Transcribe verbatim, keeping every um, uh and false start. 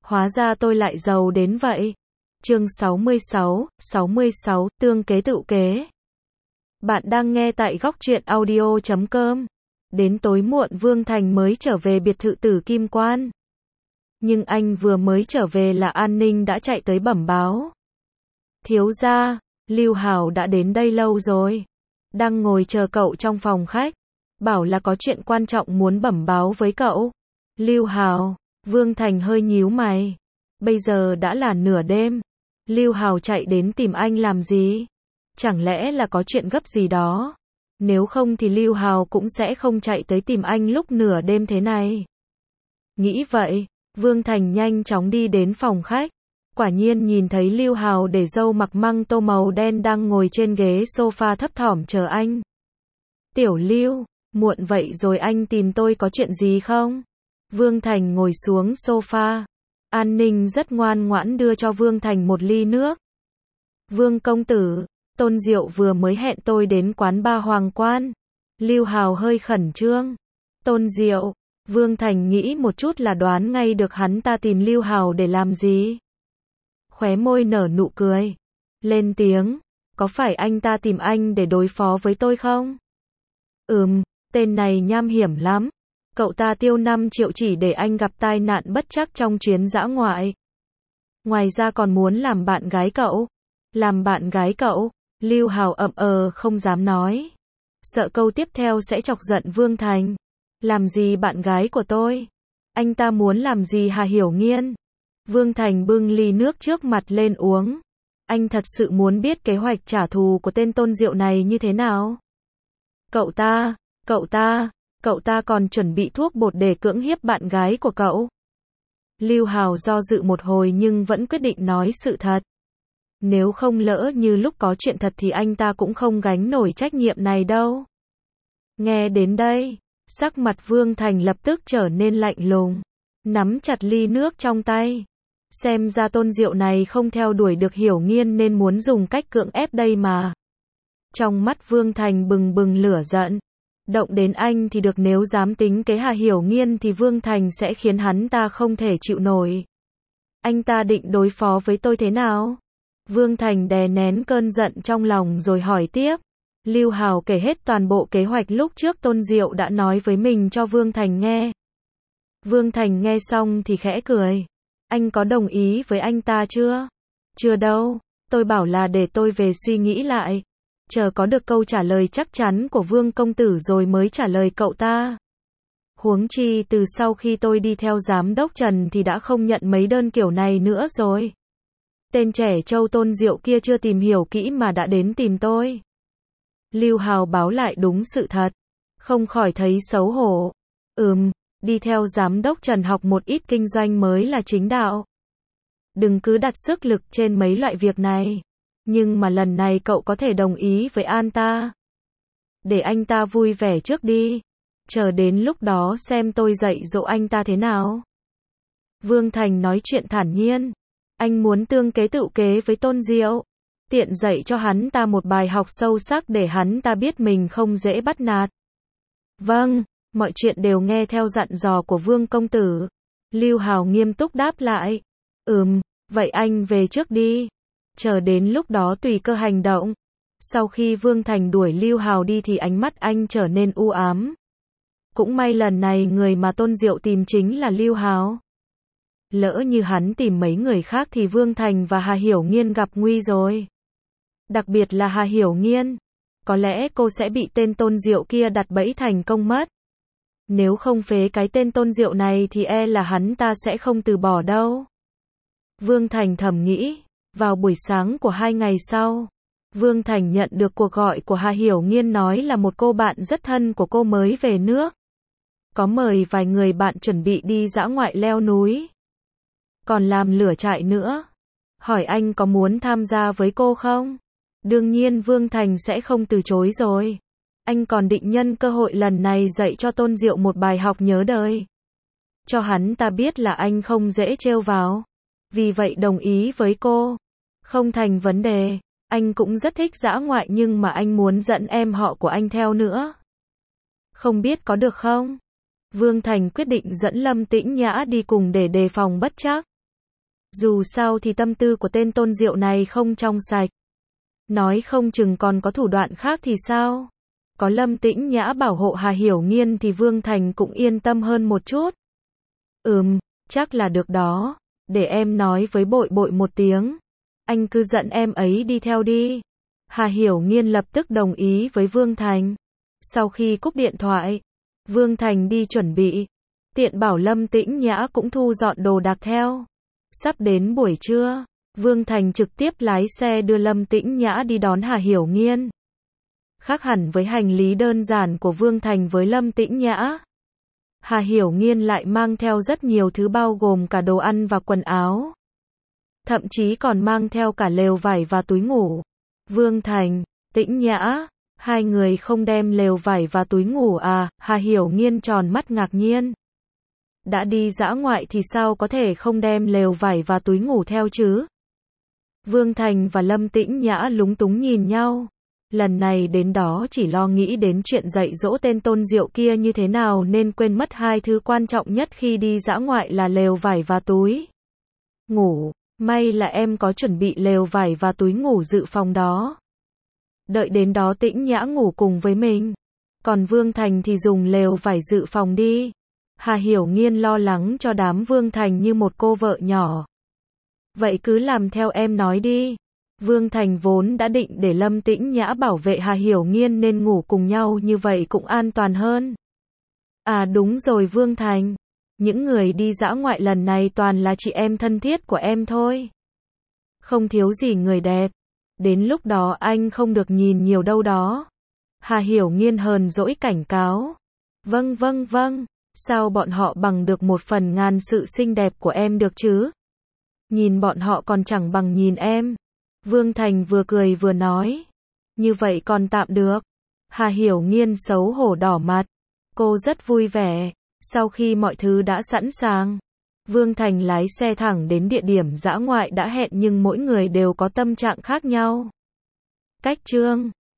Hóa ra tôi lại giàu đến vậy. Chương sáu mươi sáu, sáu mươi sáu, tương kế tự kế. Bạn đang nghe tại góc truyện audio chấm com. Đến tối muộn Vương Thành mới trở về biệt thự Tử Kim Quan. Nhưng anh vừa mới trở về là an ninh đã chạy tới bẩm báo. Thiếu gia, Lưu Hào đã đến đây lâu rồi. Đang ngồi chờ cậu trong phòng khách. Bảo là có chuyện quan trọng muốn bẩm báo với cậu. Lưu Hào, Vương Thành hơi nhíu mày. Bây giờ đã là nửa đêm. Lưu Hào chạy đến tìm anh làm gì? Chẳng lẽ là có chuyện gấp gì đó? Nếu không thì Lưu Hào cũng sẽ không chạy tới tìm anh lúc nửa đêm thế này. Nghĩ vậy, Vương Thành nhanh chóng đi đến phòng khách. Quả nhiên nhìn thấy Lưu Hào để râu mặc măng tô màu đen đang ngồi trên ghế sofa thấp thỏm chờ anh. Tiểu Lưu, muộn vậy rồi anh tìm tôi có chuyện gì không? Vương Thành ngồi xuống sofa. An ninh rất ngoan ngoãn đưa cho Vương Thành một ly nước. Vương công tử, Tôn Diệu vừa mới hẹn tôi đến quán ba Hoàng Quan. Lưu Hào hơi khẩn trương. Tôn Diệu, Vương Thành nghĩ một chút là đoán ngay được hắn ta tìm Lưu Hào để làm gì. Khóe môi nở nụ cười. Lên tiếng, có phải anh ta tìm anh để đối phó với tôi không? Ừm, tên này nham hiểm lắm. Cậu ta tiêu năm triệu chỉ để anh gặp tai nạn bất trắc trong chuyến dã ngoại. Ngoài ra còn muốn làm bạn gái cậu. Làm bạn gái cậu? Lưu Hào ậm ờ không dám nói. Sợ câu tiếp theo sẽ chọc giận Vương Thành. Làm gì bạn gái của tôi? Anh ta muốn làm gì Hà Hiểu Nghiên? Vương Thành bưng ly nước trước mặt lên uống. Anh thật sự muốn biết kế hoạch trả thù của tên Tôn Diệu này như thế nào. Cậu ta, cậu ta, cậu ta còn chuẩn bị thuốc bột để cưỡng hiếp bạn gái của cậu. Lưu Hào do dự một hồi nhưng vẫn quyết định nói sự thật. Nếu không lỡ như lúc có chuyện thật thì anh ta cũng không gánh nổi trách nhiệm này đâu. Nghe đến đây, sắc mặt Vương Thành lập tức trở nên lạnh lùng. Nắm chặt ly nước trong tay. Xem ra Tôn Diệu này không theo đuổi được Hiểu Nghiên nên muốn dùng cách cưỡng ép đây mà. Trong mắt Vương Thành bừng bừng lửa giận. Động đến anh thì được, nếu dám tính kế Hà Hiểu Nghiên thì Vương Thành sẽ khiến hắn ta không thể chịu nổi. Anh ta định đối phó với tôi thế nào? Vương Thành đè nén cơn giận trong lòng rồi hỏi tiếp. Lưu Hào kể hết toàn bộ kế hoạch lúc trước Tôn Diệu đã nói với mình cho Vương Thành nghe. Vương Thành nghe xong thì khẽ cười. Anh có đồng ý với anh ta chưa? Chưa đâu, tôi bảo là để tôi về suy nghĩ lại. Chờ có được câu trả lời chắc chắn của Vương công tử rồi mới trả lời cậu ta. Huống chi từ sau khi tôi đi theo giám đốc Trần thì đã không nhận mấy đơn kiểu này nữa rồi. Tên trẻ trâu Tôn Diệu kia chưa tìm hiểu kỹ mà đã đến tìm tôi. Lưu Hào báo lại đúng sự thật. Không khỏi thấy xấu hổ. Ừm, đi theo giám đốc Trần học một ít kinh doanh mới là chính đạo. Đừng cứ đặt sức lực trên mấy loại việc này. Nhưng mà lần này cậu có thể đồng ý với an ta. Để anh ta vui vẻ trước đi. Chờ đến lúc đó xem tôi dạy dỗ anh ta thế nào. Vương Thành nói chuyện thản nhiên. Anh muốn tương kế tự kế với Tôn Diệu. Tiện dạy cho hắn ta một bài học sâu sắc để hắn ta biết mình không dễ bắt nạt. Vâng, mọi chuyện đều nghe theo dặn dò của Vương công tử. Lưu Hào nghiêm túc đáp lại. Ừm, vậy anh về trước đi. Chờ đến lúc đó tùy cơ hành động. Sau khi Vương Thành đuổi Lưu Hào đi thì ánh mắt anh trở nên u ám. Cũng may lần này người mà Tôn Diệu tìm chính là Lưu Hào. Lỡ như hắn tìm mấy người khác thì Vương Thành và Hà Hiểu Nghiên gặp nguy rồi. Đặc biệt là Hà Hiểu Nghiên. Có lẽ cô sẽ bị tên Tôn Diệu kia đặt bẫy thành công mất. Nếu không phế cái tên Tôn Diệu này thì e là hắn ta sẽ không từ bỏ đâu. Vương Thành thầm nghĩ. Vào buổi sáng của hai ngày sau, Vương Thành nhận được cuộc gọi của Hà Hiểu Nghiên nói là một cô bạn rất thân của cô mới về nước. Có mời vài người bạn chuẩn bị đi dã ngoại leo núi. Còn làm lửa trại nữa. Hỏi anh có muốn tham gia với cô không? Đương nhiên Vương Thành sẽ không từ chối rồi. Anh còn định nhân cơ hội lần này dạy cho Tôn Diệu một bài học nhớ đời. Cho hắn ta biết là anh không dễ trêu vào. Vì vậy đồng ý với cô. Không thành vấn đề. Anh cũng rất thích dã ngoại nhưng mà anh muốn dẫn em họ của anh theo nữa. Không biết có được không? Vương Thành quyết định dẫn Lâm Tĩnh Nhã đi cùng để đề phòng bất trắc. Dù sao thì tâm tư của tên Tôn Diệu này không trong sạch. Nói không chừng còn có thủ đoạn khác thì sao? Có Lâm Tĩnh Nhã bảo hộ Hà Hiểu Nghiên thì Vương Thành cũng yên tâm hơn một chút. Ừm, chắc là được đó. Để em nói với Bội Bội một tiếng. Anh cứ dẫn em ấy đi theo đi. Hà Hiểu Nghiên lập tức đồng ý với Vương Thành. Sau khi cúp điện thoại, Vương Thành đi chuẩn bị. Tiện bảo Lâm Tĩnh Nhã cũng thu dọn đồ đạc theo. Sắp đến buổi trưa, Vương Thành trực tiếp lái xe đưa Lâm Tĩnh Nhã đi đón Hà Hiểu Nghiên. Khác hẳn với hành lý đơn giản của Vương Thành với Lâm Tĩnh Nhã, Hà Hiểu Nghiên lại mang theo rất nhiều thứ bao gồm cả đồ ăn và quần áo. Thậm chí còn mang theo cả lều vải và túi ngủ. Vương Thành, Tĩnh Nhã, hai người không đem lều vải và túi ngủ à? Hà Hiểu Nghiên tròn mắt ngạc nhiên. Đã đi dã ngoại thì sao có thể không đem lều vải và túi ngủ theo chứ? Vương Thành và Lâm Tĩnh Nhã lúng túng nhìn nhau. Lần này đến đó chỉ lo nghĩ đến chuyện dạy dỗ tên Tôn Diệu kia như thế nào nên quên mất hai thứ quan trọng nhất khi đi dã ngoại là lều vải và túi ngủ. May là em có chuẩn bị lều vải và túi ngủ dự phòng đó. Đợi đến đó Tĩnh Nhã ngủ cùng với mình. Còn Vương Thành thì dùng lều vải dự phòng đi. Hà Hiểu Nghiên lo lắng cho đám Vương Thành như một cô vợ nhỏ. Vậy cứ làm theo em nói đi. Vương Thành vốn đã định để Lâm Tĩnh Nhã bảo vệ Hà Hiểu Nghiên nên ngủ cùng nhau như vậy cũng an toàn hơn. À đúng rồi Vương Thành. Những người đi dã ngoại lần này toàn là chị em thân thiết của em thôi. Không thiếu gì người đẹp. Đến lúc đó anh không được nhìn nhiều đâu đó. Hà Hiểu Nghiên hờn dỗi cảnh cáo. Vâng vâng vâng. Sao bọn họ bằng được một phần ngàn sự xinh đẹp của em được chứ? Nhìn bọn họ còn chẳng bằng nhìn em. Vương Thành vừa cười vừa nói. Như vậy còn tạm được. Hà Hiểu Nghiên xấu hổ đỏ mặt. Cô rất vui vẻ. Sau khi mọi thứ đã sẵn sàng, Vương Thành lái xe thẳng đến địa điểm dã ngoại đã hẹn nhưng mỗi người đều có tâm trạng khác nhau. Cách chương